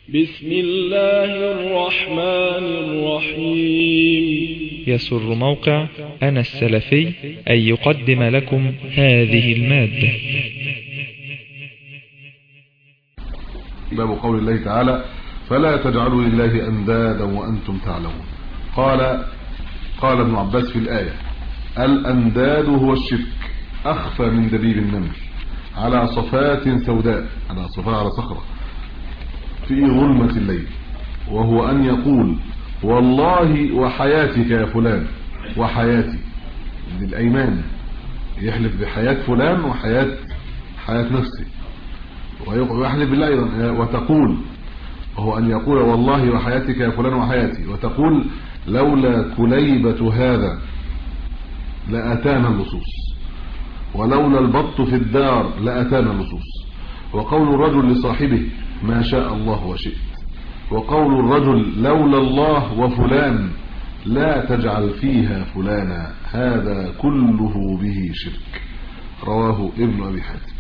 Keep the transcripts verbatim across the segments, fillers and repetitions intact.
بسم الله الرحمن الرحيم. يسر موقع أنا السلفي أن يقدم لكم هذه المادة. باب قول الله تعالى: فلا تجعلوا لله أندادا وأنتم تعلمون. قال قال ابن عباس في الآية: الأنداد هو الشرك أخفى من دبيب النمل على صفات سوداء، على صفاء على صخرة في ظلمة الليل، وهو أن يقول: والله وحياتك يا فلان، وحياتي للأيمان، يحلف بحياة فلان وحياة حياة نفسه، ويحلف بالله أيضا. وتقول، وهو أن يقول: والله وحياتك يا فلان وحياتي، وتقول: لولا كليبة هذا لأتانا اللصوص، ولولا البط في الدار لأتانا اللصوص. وقول الرجل لصاحبه: ما شاء الله وشئت. وقول الرجل: لولا الله وفلان لا تجعل فيها فلانا، هذا كله به شرك. رواه ابن أبي حاتم.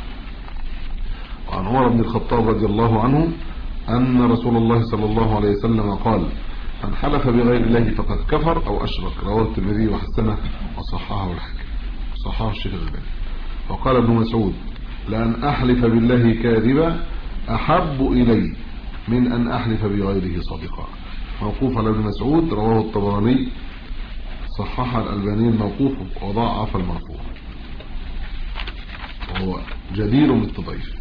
وعن عمر بن الخطاب رضي الله عنه أن رسول الله صلى الله عليه وسلم قال: من حلف بغير الله فقد كفر أو أشرك. رواه الترمذي وحسنه وصححه الحاكم، صححه الشيخ الألباني. وقال ابن مسعود: لأن أحلف بالله كاذبا أحب إلي من أن أحلف بغيره صادقا. موقوف على ابن مسعود، رواه الطبراني، صحح الألباني الموقوف وضاعف المرفوع، وهو جدير بالتضعيف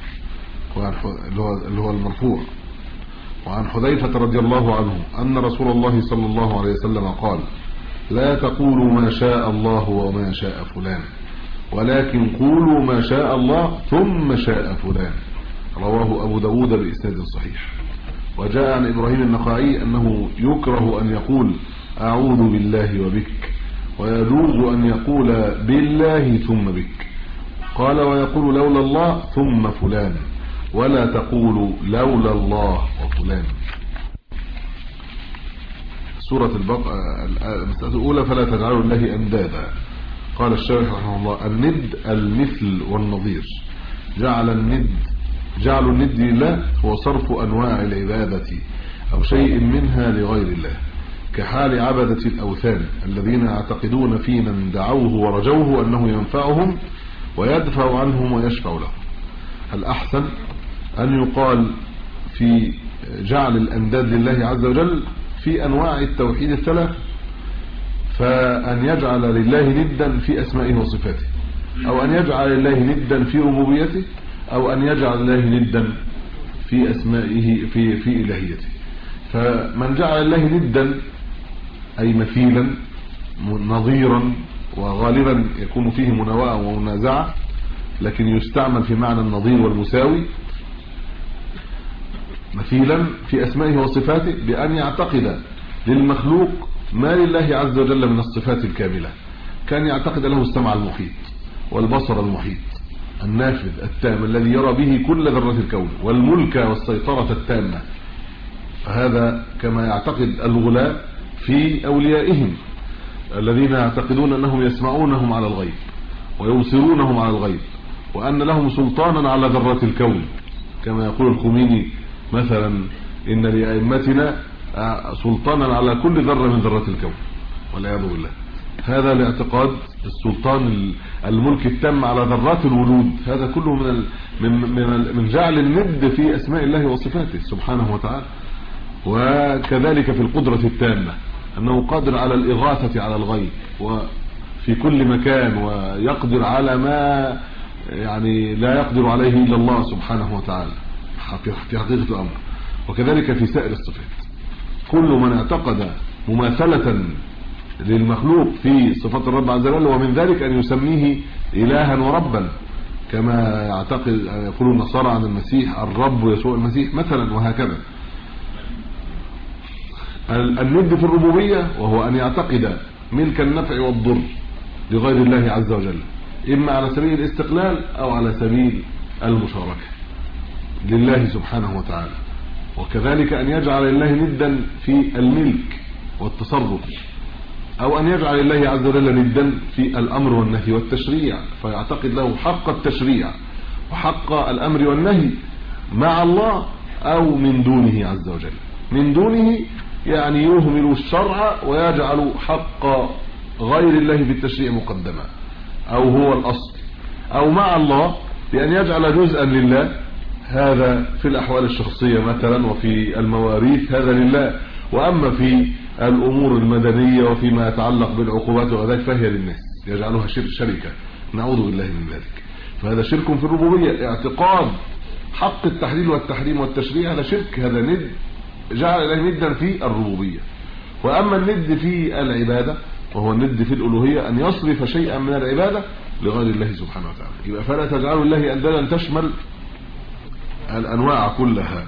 اللي هو المرفوع. وعن حذيفة رضي الله عنه أن رسول الله صلى الله عليه وسلم قال: لا تقولوا ما شاء الله وما شاء فلان، ولكن قولوا ما شاء الله ثم شاء فلان. رواه أبو داود بإسناد صحيح. وجاء عن إبراهيم النخعي أنه يكره أن يقول: أعوذ بالله وبك، ويجوز أن يقول بالله ثم بك. قال: ويقول لولا الله ثم فلان، ولا تقول لولا الله وفلان. سورة البقرة المسألة الأولى: فلا تجعلوا لله أندادا. قال الشارح رحمه الله: الند المثل والنظير. جعل الند جعل الند لله هو صرف أنواع العبادة أو شيء منها لغير الله، كحال عبدة الأوثان الذين يعتقدون في من دعوه ورجوه أنه ينفعهم ويدفع عنهم ويشفع لهم. الأحسن أن يقال في جعل الأنداد لله عز وجل في أنواع التوحيد الثلاث، فأن يجعل لله ندا في أسمائه وصفاته، أو أن يجعل لله ندا في ربوبيته، أو أن يجعل لله ندا في أسمائه في في إلهيته. فمن جعل الله ندا أي مثيلا نظيرا، وغالبا يكون فيه مناوئة ومنازعة، لكن يستعمل في معنى النظير والمساوي، مثيلا في أسمائه وصفاته، بأن يعتقد للمخلوق ما لله عز وجل من الصفات الكاملة، كان يعتقد له السمع المحيط والبصر المحيط النافذ التام الذي يرى به كل ذرات الكون، والملك والسيطرة التامة. فهذا كما يعتقد الغلاة في أوليائهم الذين يعتقدون أنهم يسمعونهم على الغيب ويبصرونهم على الغيب، وأن لهم سلطانا على ذرات الكون، كما يقول الخميني مثلا: إن لأئمتنا سلطانا على كل ذرة من ذرات الكون، والعياذ بالله. هذا الاعتقاد السلطان الملك التام على ذرات الوجود، هذا كله من من من, من جعل الند في أسماء الله وصفاته سبحانه وتعالى. وكذلك في القدرة التامة، أنه قادر على الإغاثة على الغيب وفي كل مكان، ويقدر على ما يعني لا يقدر عليه إلا الله سبحانه وتعالى في حقيقة الأمر. وكذلك في سائر الصفات، كل من اعتقد مماثلة للمخلوق في صفات الرب عز وجل، ومن ذلك أن يسميه إلها وربا، كما يعتقد يقول النصارى عن المسيح الرب يسوع المسيح مثلا، وهكذا. الند في الربوبية وهو أن يعتقد ملك النفع والضر لغير الله عز وجل، إما على سبيل الاستقلال أو على سبيل المشاركة لله سبحانه وتعالى. وكذلك أن يجعل الله ندا في الملك والتصرف، أو أن يجعل الله عز وجل ندا في الأمر والنهي والتشريع، فيعتقد له حق التشريع وحق الأمر والنهي مع الله، أو من دونه عز وجل. من دونه يعني يهمل الشرع ويجعل حق غير الله في التشريع مقدما، أو هو الأصل، أو مع الله بأن يجعل جزءا لله، هذا في الأحوال الشخصية مثلا، وفي المواريث هذا لله، وأما في الأمور المدنية وفيما يتعلق بالعقوبات وذلك فهي للناس، يجعلها شركة، نعوذ بالله من ذلك. فهذا شرك في الربوبية، اعتقاد حق التحليل والتحريم والتشريع، هذا شرك، هذا ند، جعل الله ندا في الربوبية. وأما الند في العبادة وهو الند في الألوهية، أن يصرف شيئا من العبادة لغير الله سبحانه وتعالى. يبقى فلا تجعلوا الله أندادا تشمل الأنواع كلها.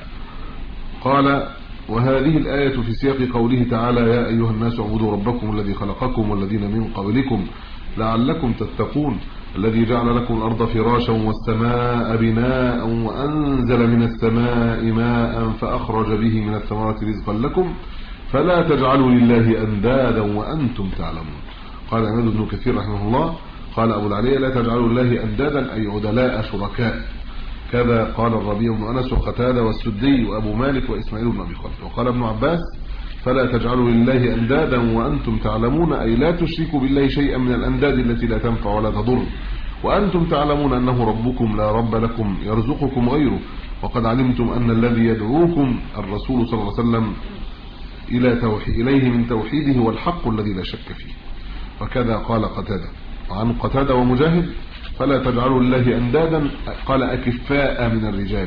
قال: وهذه الآية في سياق قوله تعالى: يا أيها الناس اعبدوا ربكم الذي خلقكم والذين من قبلكم لعلكم تتقون الذي جعل لكم الأرض فراشا والسماء بناء وأنزل من السماء ماء فأخرج به من الثمرات رزقا لكم فلا تجعلوا لله أندادا وأنتم تعلمون. قال عماد بن كثير رحمه الله: قال أبو العلي: لا تجعلوا لله أندادا أي عدلاء شركاء. كذا قال الربيع بن أنس وقتادة والسدي وأبو مالك وإسماعيل بن أبي خالد. وقال ابن عباس: فلا تجعلوا لله أندادا وأنتم تعلمون، أي لا تشركوا بالله شيئا من الأنداد التي لا تنفع ولا تضر، وأنتم تعلمون أنه ربكم لا رب لكم يرزقكم غيره، وقد علمتم أن الذي يدعوكم الرسول صلى الله عليه وسلم إلى توحيد إليه من توحيده هو الحق الذي لا شك فيه. وكذا قال قتادة. وعن قتادة ومجاهد: فلا تجعلوا لله أندادا، قال أكفاء من الرجال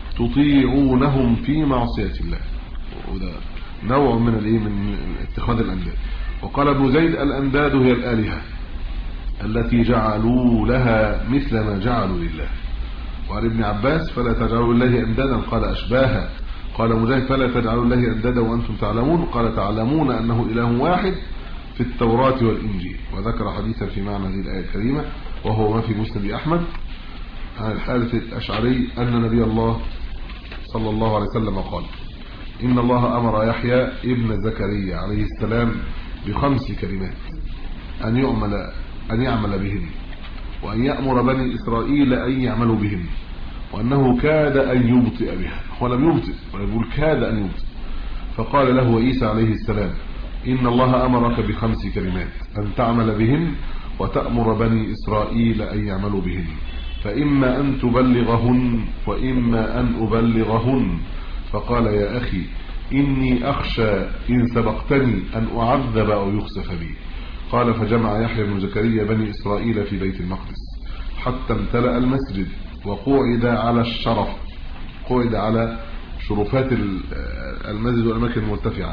تطيعونهم في معصية الله، وده نوع من الايه من اتخاذ الأنداد. وقال ابن زيد: الأنداد هي الآلهة التي جعلوا لها مثل ما جعلوا لله. وعن ابن عباس: فلا تجعلوا لله أندادا، قال أشباها. قال مجاهد: فلا تجعلوا لله أندادا وأنتم تعلمون، قال تعلمون أنه إله واحد في التوراة والإنجيل. وذكر حديثا في معنى هذه الآية الكريمة وهو ما في مسند أحمد عن الحارث الأشعري أن نبي الله صلى الله عليه وسلم قال: إن الله أمر يحيى ابن زكريا عليه السلام بخمس كلمات أن يعمل أن يعمل بهن، وأن يأمر بني إسرائيل أن يعملوا بهن، وأنه كاد أن يبطئ بها، ولم يبطئ ويقول كاد أن يبطئ. فقال له عيسى عليه السلام: إن الله أمرك بخمس كلمات أن تعمل بهن وتأمر بني إسرائيل أن يعملوا بهن، فإما أن تبلغهن وإما أن أبلغهن. فقال: يا أخي إني أخشى إن سبقتني أن أعذب أو يخسف بي. قال: فجمع يحيى بن زكريا بني إسرائيل في بيت المقدس حتى امتلأ المسجد، وقعد على الشرف، قعد على شرفات المسجد والأماكن المرتفعة،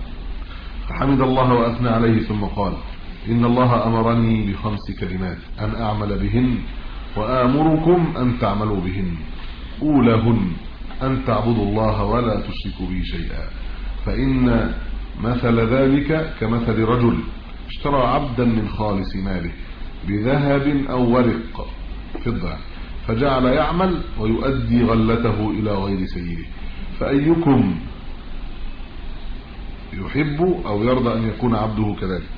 فحمد الله وأثنى عليه ثم قال: إن الله أمرني بخمس كلمات أن أعمل بهن وآمركم أن تعملوا بهن. أولاهن أن تعبدوا الله ولا تشركوا به شيئا، فإن مثل ذلك كمثل رجل اشترى عبدا من خالص ماله بذهب أو ورق فضة، فجعل يعمل ويؤدي غلته إلى غير سيده، فأيكم يحب أو يرضى أن يكون عبده كذلك؟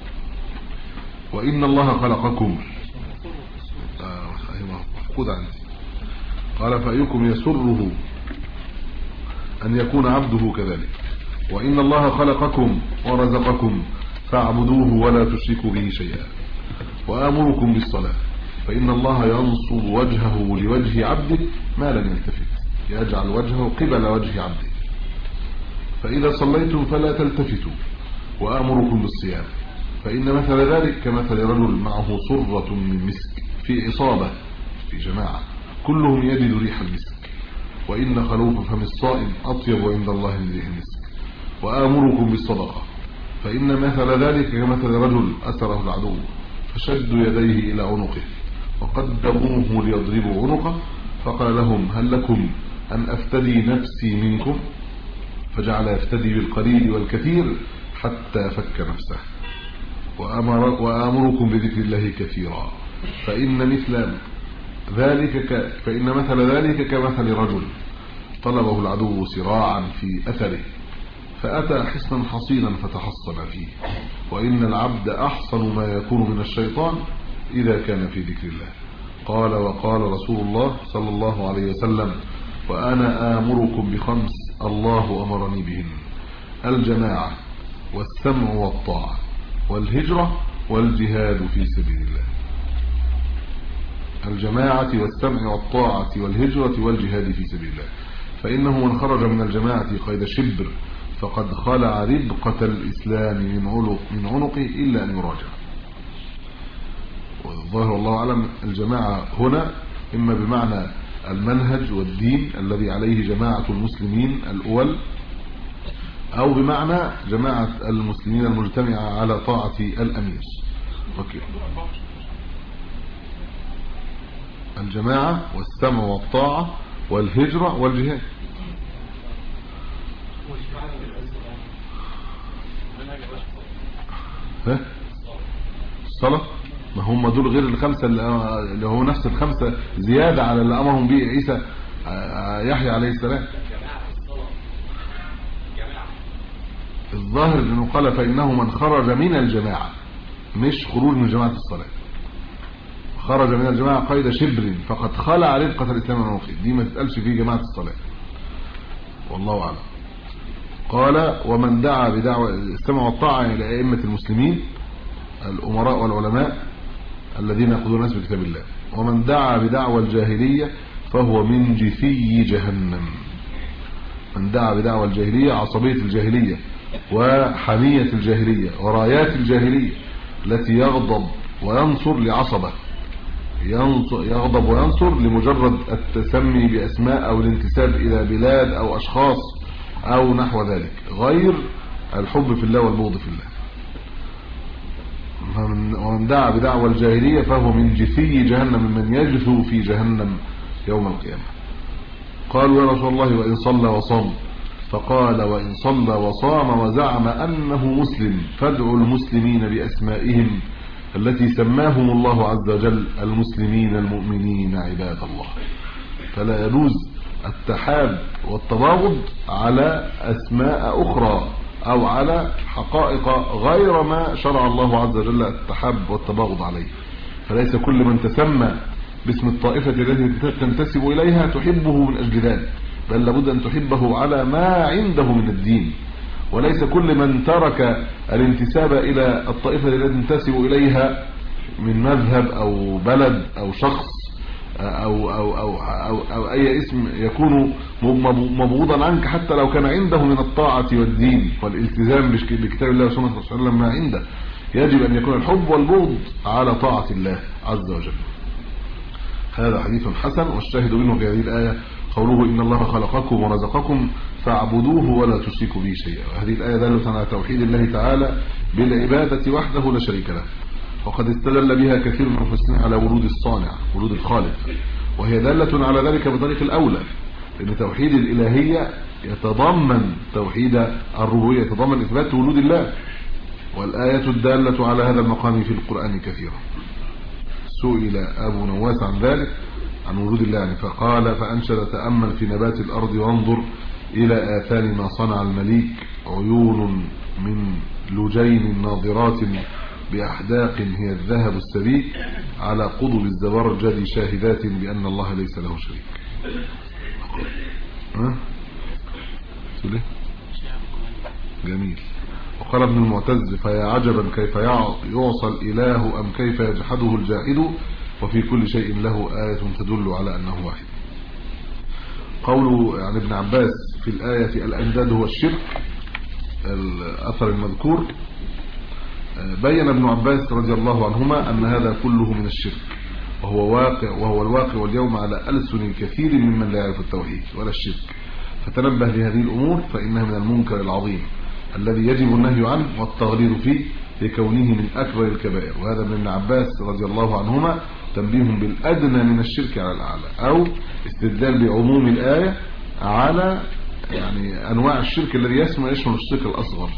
وإن الله خلقكم مفقود عندي. قال: فأيكم يسره أن يكون عبده كذلك؟ وإن الله خلقكم ورزقكم فاعبدوه ولا تشركوا به شيئا. وآمركم بالصلاة، فإن الله ينصب وجهه لوجه عبده ما لم يلتفت، يجعل وجهه قبل وجه عبده، فإذا صليتم فلا تلتفتوا. وآمركم بالصيام، فإن مثل ذلك كمثل رجل معه صرة من مسك في عصابة في جماعة كلهم يجد ريح المسك، وإن خلوف فم الصائم أطيب عند الله من ريح المسك. وآمركم بالصدقة، فإن مثل ذلك كمثل رجل أسره العدو فشدوا يديه إلى عنقه وقدموه ليضربوا عنقه، فقال لهم: هل لكم أن أفتدي نفسي منكم؟ فجعل يفتدي بالقليل والكثير حتى فك نفسه. وأمر وآمركم بذكر الله كثيرا، فإن مثل ذلك ك... فإن مثل ذلك كمثل رجل طلبه العدو سراعا في أثره، فأتى حصنا حصينا فتحصن فيه. وإن العبد أحصن ما يكون من الشيطان إذا كان في ذكر الله. قال: وقال رسول الله صلى الله عليه وسلم: وأنا آمركم بخمس الله أمرني بهن: الجماعة والسمع والطاعة والهجرة والجهاد في سبيل الله. الجماعة والسمع والطاعة والهجرة والجهاد في سبيل الله، فإنه من خرج من الجماعة قيد شبر فقد خلع ربقة الإسلام من عنق من عنقه إلا أن يراجع. والظاهر والله أعلم الجماعة هنا إما بمعنى المنهج والدين الذي عليه جماعة المسلمين الأول، أو بمعنى جماعة المسلمين المجتمعة على طاعة الأمير. أوكي. الجماعة والسمع والطاعة والهجرة والجهاد. ها الصلاة، ما هم دول غير الخمسة اللي هو نفس الخمسة زيادة على اللي أمرهم به عيسى يحيى عليه السلام. الظاهر انه قال فإنه من خرج من الجماعة، مش خروج من جماعة الصلاة. خرج من الجماعة قيد شبر فقد خلع ربقة الإسلام والعنق، دي ما تتقالش في جماعة الصلاة والله أعلم. قال ومن دعا بدعوة السمع والطاعة إلى أئمة المسلمين الأمراء والعلماء الذين يقودون الناس بكتاب الله، ومن دعا بدعوى الجاهلية فهو من جثي جهنم. من دعا بدعوى الجاهلية، عصبية الجاهلية وحمية الجاهلية ورايات الجاهلية التي يغضب وينصر لعصبة، يغضب وينصر لمجرد التسمي بأسماء أو الانتساب إلى بلاد أو أشخاص أو نحو ذلك، غير الحب في الله والبغض في الله. ومن دعا بدعوى الجاهلية فهو من جثي جهنم، من يجثو في جهنم يوم القيامة. قالوا يا رسول الله وإن صلى وصام؟ فقال وإن صلى وصام وزعم أنه مسلم فادعوا المسلمين بأسمائهم التي سماهم الله عز وجل المسلمين المؤمنين عباد الله. فلا يجوز التحاب والتباغض على أسماء أخرى أو على حقائق غير ما شرع الله عز وجل التحاب والتباغض عليه. فليس كل من تسمى باسم الطائفة التي تنتسب إليها تحبه من أجل ذلك، بل لابد أن تحبه على ما عنده من الدين. وليس كل من ترك الانتساب إلى الطائفة التي تنتسب إليها من مذهب أو بلد أو شخص أو, أو, أو, أو, أو أي اسم يكون مبغوضا عنك حتى لو كان عنده من الطاعة والدين والالتزام بكتاب الله وسنة رسول الله ما عنده. يجب أن يكون الحب والبغض على طاعة الله عز وجل. هذا حديث حسن، والشاهد منه في هذه الآية قوله إن الله خلقكم ورزقكم فاعبدوه ولا تشركوا به شيئا. وهذه الآية دالة على توحيد الله تعالى بالعبادة وحده لا شريك له، وقد استدل بها كثير من المفسرين على ورود الصانع، ورود الخالق، وهي دالة على ذلك بطريق الأولى، لأن توحيد الإلهية يتضمن توحيد الربوبية، يتضمن إثبات وجود الله، والآية الدالة على هذا المقام في القرآن كثيرا. سئل أبو نواس عن ذلك، عن وجود الله يعني، فقال فأنشد تأمل في نبات الأرض وانظر إلى آثار ما صنع المليك، عيون من لجين ناظرات بأحداق هي الذهب السبيك على قضب الزبرجد شاهدات بأن الله ليس له شريك. ها سؤال جميل. وقال ابن المعتز فيا عجبا كيف يعصى الإله أم كيف يجحده الجاحد وفي كل شيء له آية تدل على أنه واحد. قوله عن ابن عباس في الآية الأنداد هو الشرك، الأثر المذكور، بين ابن عباس رضي الله عنهما أن هذا كله من الشرك، وهو واقع وهو الواقع واليوم على ألسن كثير ممن لا يعرف التوحيد ولا الشرك. فتنبه لهذه الأمور فإنها من المنكر العظيم الذي يجب النهي عنه والتغليظ فيه لكونه من أكبر الكبائر. وهذا من ابن عباس رضي الله عنهما تنبيه بالأدنى من الشرك على الأعلى، أو استدلال بعموم الآية على يعني أنواع الشرك الذي يسمى يشمل الشرك الأصغر.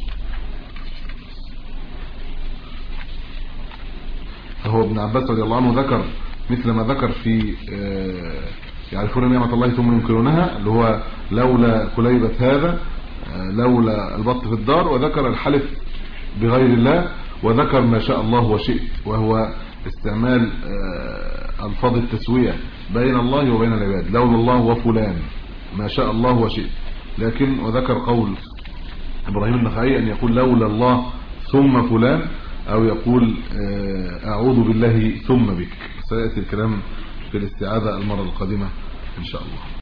فهو ابن عباس رضي الله عنه ذكر مثل ما ذكر في يعرفون نعمة الله ثم ينكرونها، اللي هو لولا كليبة هذا، لولا البط في الدار، وذكر الحلف بغير الله، وذكر ما شاء الله وشئت، وهو استعمال الفاظ التسوية بين الله وبين العباد، لولا الله وفلان، ما شاء الله وشئت. لكن وذكر قول ابراهيم النخعي ان يقول لولا الله ثم فلان، او يقول اعوذ بالله ثم بك. سيأتي الكلام في الاستعاذة المرة القادمة ان شاء الله.